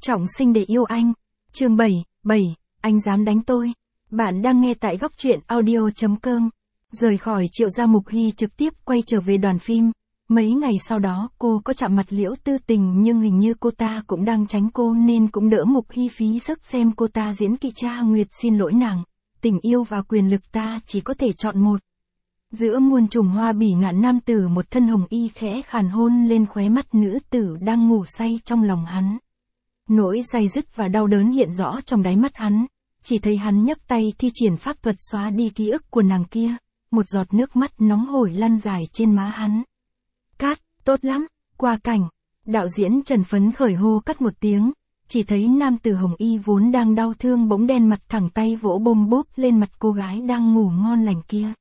Trọng sinh để yêu anh. Chương 7, anh dám đánh tôi. Bạn đang nghe tại góc truyện audio.com. Rời khỏi Triệu gia, Mục Hy trực tiếp quay trở về đoàn phim. Mấy ngày sau đó cô có chạm mặt Liễu Tư Tình, nhưng hình như cô ta cũng đang tránh cô nên cũng đỡ Mục Hy phí sức xem cô ta diễn kỹ. Cha Nguyệt xin lỗi nàng, tình yêu và quyền lực ta chỉ có thể chọn một. Giữa muôn trùng hoa bỉ ngạn, nam tử một thân hồng y khẽ khàn hôn lên khóe mắt nữ tử đang ngủ say trong lòng hắn. Nỗi day dứt và đau đớn hiện rõ trong đáy mắt hắn, chỉ thấy hắn nhấc tay thi triển pháp thuật xóa đi ký ức của nàng kia, một giọt nước mắt nóng hổi lăn dài trên má hắn. Cát, tốt lắm, qua cảnh. Đạo diễn Trần phấn khởi hô cắt một tiếng, chỉ thấy nam tử hồng y vốn đang đau thương bỗng đen mặt, thẳng tay vỗ bôm bốp lên mặt cô gái đang ngủ ngon lành kia.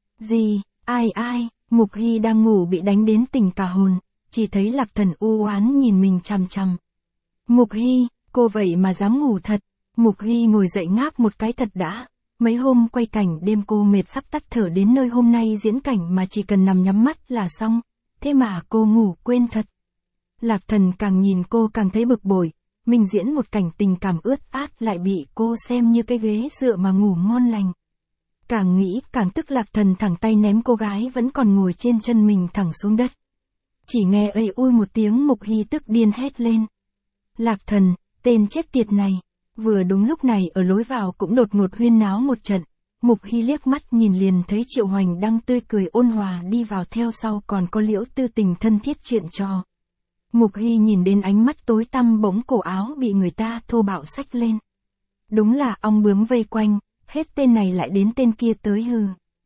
Gì, ai, Mục Hy đang ngủ bị đánh đến tỉnh cả hồn, chỉ thấy Lạc Thần u oán nhìn mình chằm chằm. Mục Hy, cô vậy mà dám ngủ thật. Mục Hy ngồi dậy ngáp một cái thật đã. Mấy hôm quay cảnh đêm cô mệt sắp tắt thở, đến nơi hôm nay diễn cảnh mà chỉ cần nằm nhắm mắt là xong. Thế mà cô ngủ quên thật. Lạc Thần càng nhìn cô càng thấy bực bội. Mình diễn một cảnh tình cảm ướt át lại bị cô xem như cái ghế dựa mà ngủ ngon lành. Càng nghĩ càng tức, Lạc Thần thẳng tay ném cô gái vẫn còn ngồi trên chân mình thẳng xuống đất. Chỉ nghe ây ui một tiếng, Mục Hy tức điên hét lên. Lạc Thần, tên chết tiệt này. Vừa đúng lúc này ở lối vào cũng đột ngột huyên náo một trận. Mục Hy liếc mắt nhìn liền thấy Triệu Hoành đang tươi cười ôn hòa đi vào, theo sau còn có Liễu Tư Tình thân thiết chuyện trò. Mục Hy nhìn đến ánh mắt tối tăm, bỗng cổ áo bị người ta thô bạo xách lên. Đúng là ong bướm vây quanh, hết tên này lại đến tên kia tới hừ.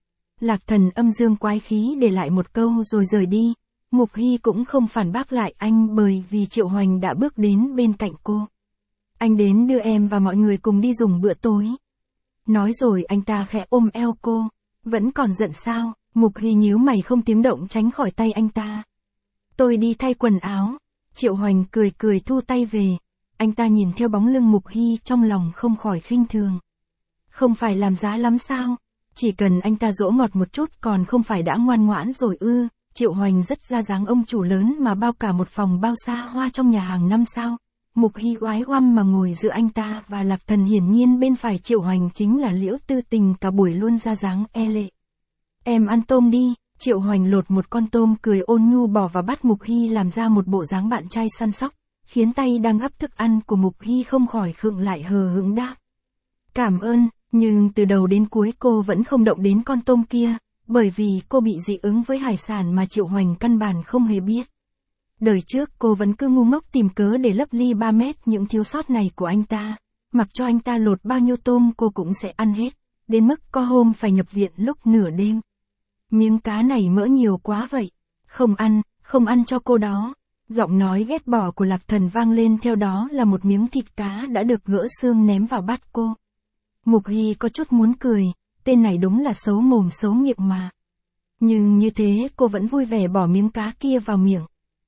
Lạc Thần âm dương quái khí để lại một câu rồi rời đi. Mục Hy cũng không phản bác lại anh, bởi vì Triệu Hoành đã bước đến bên cạnh cô. Anh đến đưa em và mọi người cùng đi dùng bữa tối. Nói rồi anh ta khẽ ôm eo cô. Vẫn còn giận sao? Mục Hy nhíu mày không tiếng động tránh khỏi tay anh ta. Tôi đi thay quần áo. Triệu Hoành cười thu tay về. Anh ta nhìn theo bóng lưng Mục Hy trong lòng không khỏi khinh thường. Không phải làm giá lắm sao? Chỉ cần anh ta dỗ ngọt một chút còn không phải đã ngoan ngoãn rồi ư? Triệu Hoành rất ra dáng ông chủ lớn mà bao cả một phòng bao xa hoa trong nhà hàng 5 sao. Mục Hy oái oăm mà ngồi giữa anh ta và Lạc Thần, hiển nhiên bên phải Triệu Hoành chính là Liễu Tư Tình, cả buổi luôn ra dáng e lệ. Em ăn tôm đi. Triệu Hoành lột một con tôm cười ôn nhu bỏ vào bát Mục Hy, làm ra một bộ dáng bạn trai săn sóc, khiến tay đang gắp thức ăn của Mục Hy không khỏi khựng lại, hờ hững đáp. Cảm ơn, nhưng từ đầu đến cuối cô vẫn không động đến con tôm kia. Bởi vì cô bị dị ứng với hải sản mà Triệu Hoành căn bản không hề biết. Đời trước cô vẫn cứ ngu ngốc tìm cớ để lấp ly 3 mét những thiếu sót này của anh ta. Mặc cho anh ta lột bao nhiêu tôm cô cũng sẽ ăn hết. Đến mức có hôm phải nhập viện lúc nửa đêm. Miếng cá này mỡ nhiều quá vậy. Không ăn cho cô đó. Giọng nói ghét bỏ của Lạc Thần vang lên, theo đó là một miếng thịt cá đã được gỡ xương ném vào bát cô. Mục Hy có chút muốn cười. Tên này đúng là xấu mồm xấu miệng mà. Nhưng như thế cô vẫn vui vẻ bỏ miếng cá kia vào miệng.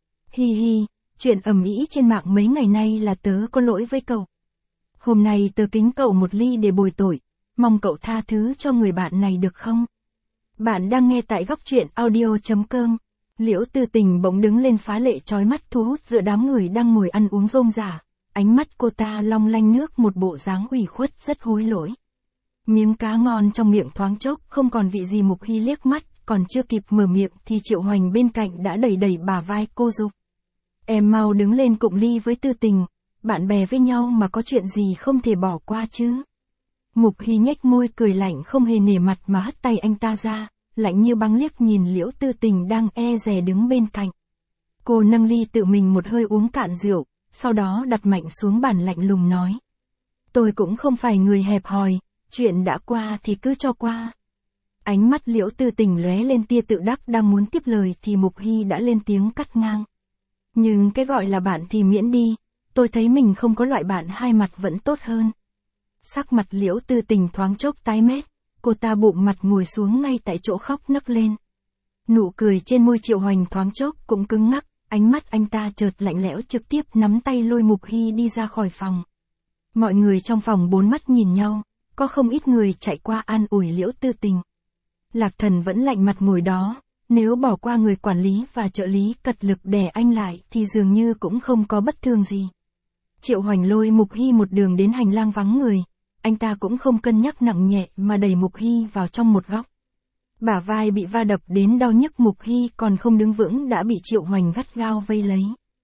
Hi, chuyện ầm ĩ trên mạng mấy ngày nay là tớ có lỗi với cậu. Hôm nay tớ kính cậu một ly để bồi tội, mong cậu tha thứ cho người bạn này được không? Bạn đang nghe tại góc truyện audio.com. Liễu Tư Tình bỗng đứng lên phá lệ chói mắt, thu hút giữa đám người đang ngồi ăn uống rôm rả. Ánh mắt cô ta long lanh nước, một bộ dáng ủy khuất rất hối lỗi. Miếng cá ngon trong miệng thoáng chốc không còn vị gì. Mục Hy liếc mắt, còn chưa kịp mở miệng thì Triệu Hoành bên cạnh đã đẩy bả vai cô giục. Em mau đứng lên cụng ly với Tư Tình, bạn bè với nhau mà có chuyện gì không thể bỏ qua chứ. Mục Hy nhếch môi cười lạnh, không hề nể mặt mà hất tay anh ta ra, lạnh như băng liếc nhìn Liễu Tư Tình đang e dè đứng bên cạnh. Cô nâng ly tự mình một hơi uống cạn rượu, sau đó đặt mạnh xuống bàn, lạnh lùng nói. Tôi cũng không phải người hẹp hòi. Chuyện đã qua thì cứ cho qua. Ánh mắt Liễu Tư Tình lóe lên tia tự đắc, đang muốn tiếp lời thì Mục Hy đã lên tiếng cắt ngang. Nhưng cái gọi là bạn thì miễn đi, tôi thấy mình không có loại bạn hai mặt vẫn tốt hơn. Sắc mặt Liễu Tư Tình thoáng chốc tái mét, cô ta bụng mặt ngồi xuống ngay tại chỗ khóc nấc lên. Nụ cười trên môi Triệu Hoành thoáng chốc cũng cứng ngắc, ánh mắt anh ta chợt lạnh lẽo, trực tiếp nắm tay lôi Mục Hy đi ra khỏi phòng. Mọi người trong phòng bốn mắt nhìn nhau. Có không ít người chạy qua an ủi Liễu Tư Tình. Lạc Thần vẫn lạnh mặt ngồi đó, nếu bỏ qua người quản lý và trợ lý cật lực đè anh lại thì dường như cũng không có bất thường gì. Triệu Hoành lôi Mục Hy một đường đến hành lang vắng người, anh ta cũng không cân nhắc nặng nhẹ mà đẩy Mục Hy vào trong một góc. Bả vai bị va đập đến đau nhức, Mục Hy còn không đứng vững đã bị Triệu Hoành gắt gao vây lấy.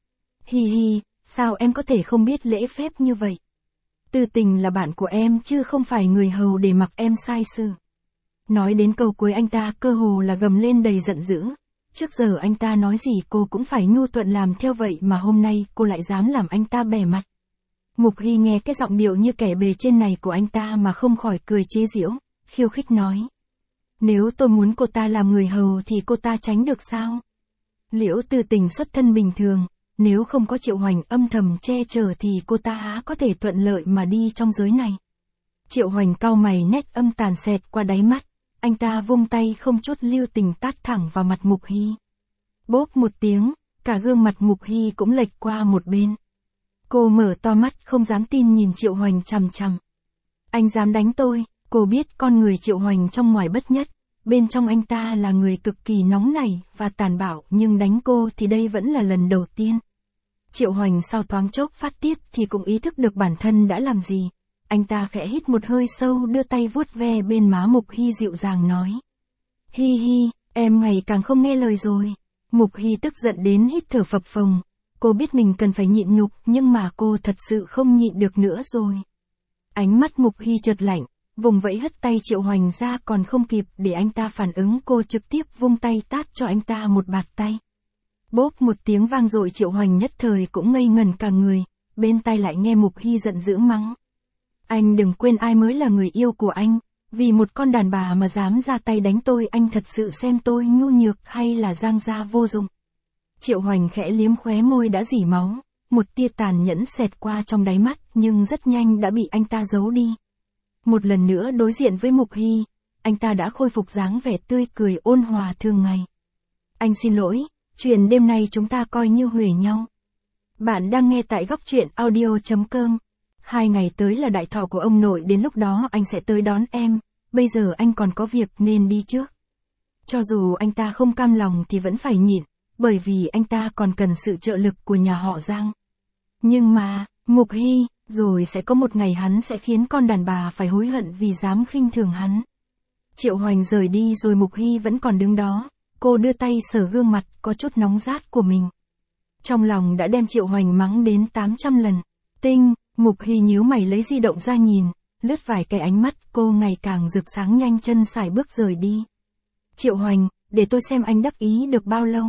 Hi hi, sao em có thể không biết lễ phép như vậy? Tư Tình là bạn của em chứ không phải người hầu để mặc em sai sự. Nói đến câu cuối anh ta cơ hồ là gầm lên đầy giận dữ. Trước giờ anh ta nói gì cô cũng phải nhu thuận làm theo vậy mà hôm nay cô lại dám làm anh ta bẻ mặt. Mục Hy nghe cái giọng điệu như kẻ bề trên này của anh ta mà không khỏi cười chế giễu, khiêu khích nói. Nếu tôi muốn cô ta làm người hầu thì cô ta tránh được sao? Liễu Tư Tình xuất thân bình thường, nếu không có Triệu Hoành âm thầm che chở thì cô ta há có thể thuận lợi mà đi trong giới này. Triệu Hoành cau mày, nét âm tàn xẹt qua đáy mắt, anh ta vung tay không chút lưu tình tát thẳng vào mặt Mục Hy. Bốp một tiếng, cả gương mặt Mục Hy cũng lệch qua một bên. Cô mở to mắt không dám tin nhìn Triệu Hoành chằm chằm. Anh dám đánh tôi? Cô biết con người Triệu Hoành trong ngoài bất nhất, bên trong anh ta là người cực kỳ nóng nảy và tàn bạo, nhưng đánh cô thì đây vẫn là lần đầu tiên. Triệu Hoành sau thoáng chốc phát tiết thì cũng ý thức được bản thân đã làm gì. Anh ta khẽ hít một hơi sâu, đưa tay vuốt ve bên má Mục Hy dịu dàng nói. Hi hi, em ngày càng không nghe lời rồi. Mục Hy tức giận đến hít thở phập phồng. Cô biết mình cần phải nhịn nhục nhưng mà cô thật sự không nhịn được nữa rồi. Ánh mắt Mục Hy chợt lạnh, vùng vẫy hất tay Triệu Hoành ra, còn không kịp để anh ta phản ứng cô trực tiếp vung tay tát cho anh ta một bạt tay. Bốp một tiếng vang dội, Triệu Hoành nhất thời cũng ngây ngẩn cả người, bên tai lại nghe Mục Hy giận dữ mắng. Anh đừng quên ai mới là người yêu của anh, vì một con đàn bà mà dám ra tay đánh tôi, anh thật sự xem tôi nhu nhược hay là giang gia vô dụng. Triệu Hoành khẽ liếm khóe môi đã rỉ máu, một tia tàn nhẫn xẹt qua trong đáy mắt nhưng rất nhanh đã bị anh ta giấu đi. Một lần nữa đối diện với Mục Hy, anh ta đã khôi phục dáng vẻ tươi cười ôn hòa thường ngày. Anh xin lỗi, chuyện đêm nay chúng ta coi như huề nhau. Bạn đang nghe tại góc truyện audio.com. 2 ngày tới là đại thọ của ông nội, đến lúc đó anh sẽ tới đón em, bây giờ anh còn có việc nên đi trước. Cho dù anh ta không cam lòng thì vẫn phải nhịn, bởi vì anh ta còn cần sự trợ lực của nhà họ Giang. Nhưng mà, Mục Hy, rồi sẽ có một ngày hắn sẽ khiến con đàn bà phải hối hận vì dám khinh thường hắn. Triệu Hoành rời đi rồi Mục Hy vẫn còn đứng đó, cô đưa tay sờ gương mặt có chút nóng rát của mình. Trong lòng đã đem Triệu Hoành mắng đến 800 lần. Tinh, Mục Hy nhíu mày lấy di động ra nhìn, lướt vài cái ánh mắt cô ngày càng rực sáng, nhanh chân sải bước rời đi. Triệu Hoành, để tôi xem anh đắc ý được bao lâu.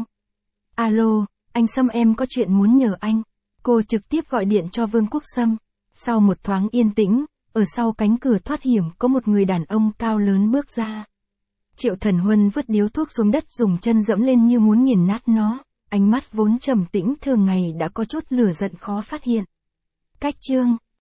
Alo, anh Sâm, em có chuyện muốn nhờ anh. Cô trực tiếp gọi điện cho Vương Quốc Sâm. Sau một thoáng yên tĩnh, ở sau cánh cửa thoát hiểm có một người đàn ông cao lớn bước ra. Triệu Thần Huân vứt điếu thuốc xuống đất, dùng chân dẫm lên như muốn nghiền nát nó, ánh mắt vốn trầm tĩnh thường ngày đã có chút lửa giận khó phát hiện. Cách chương